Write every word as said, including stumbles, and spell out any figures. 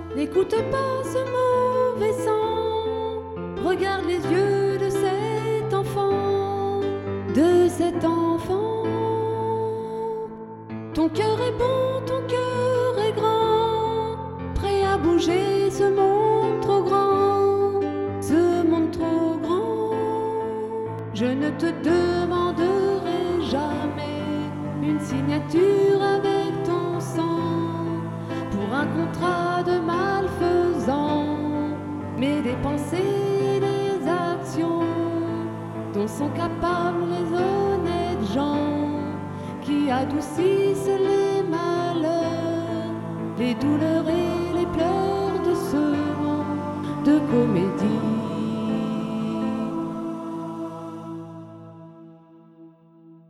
N'écoute pas ce mauvais sang, regarde les yeux de cet enfant, de cet enfant. Ton cœur est bon, ton cœur est grand, prêt à bouger ce monde trop grand, ce monde trop grand. Je ne te demanderai jamais une signature avec ton sang pour un contrat de malfaisant, mais des pensées et des actions dont sont capables les honnêtes gens qui adoucissent les malheurs, les douleurs et les pleurs de ce monde de comédie.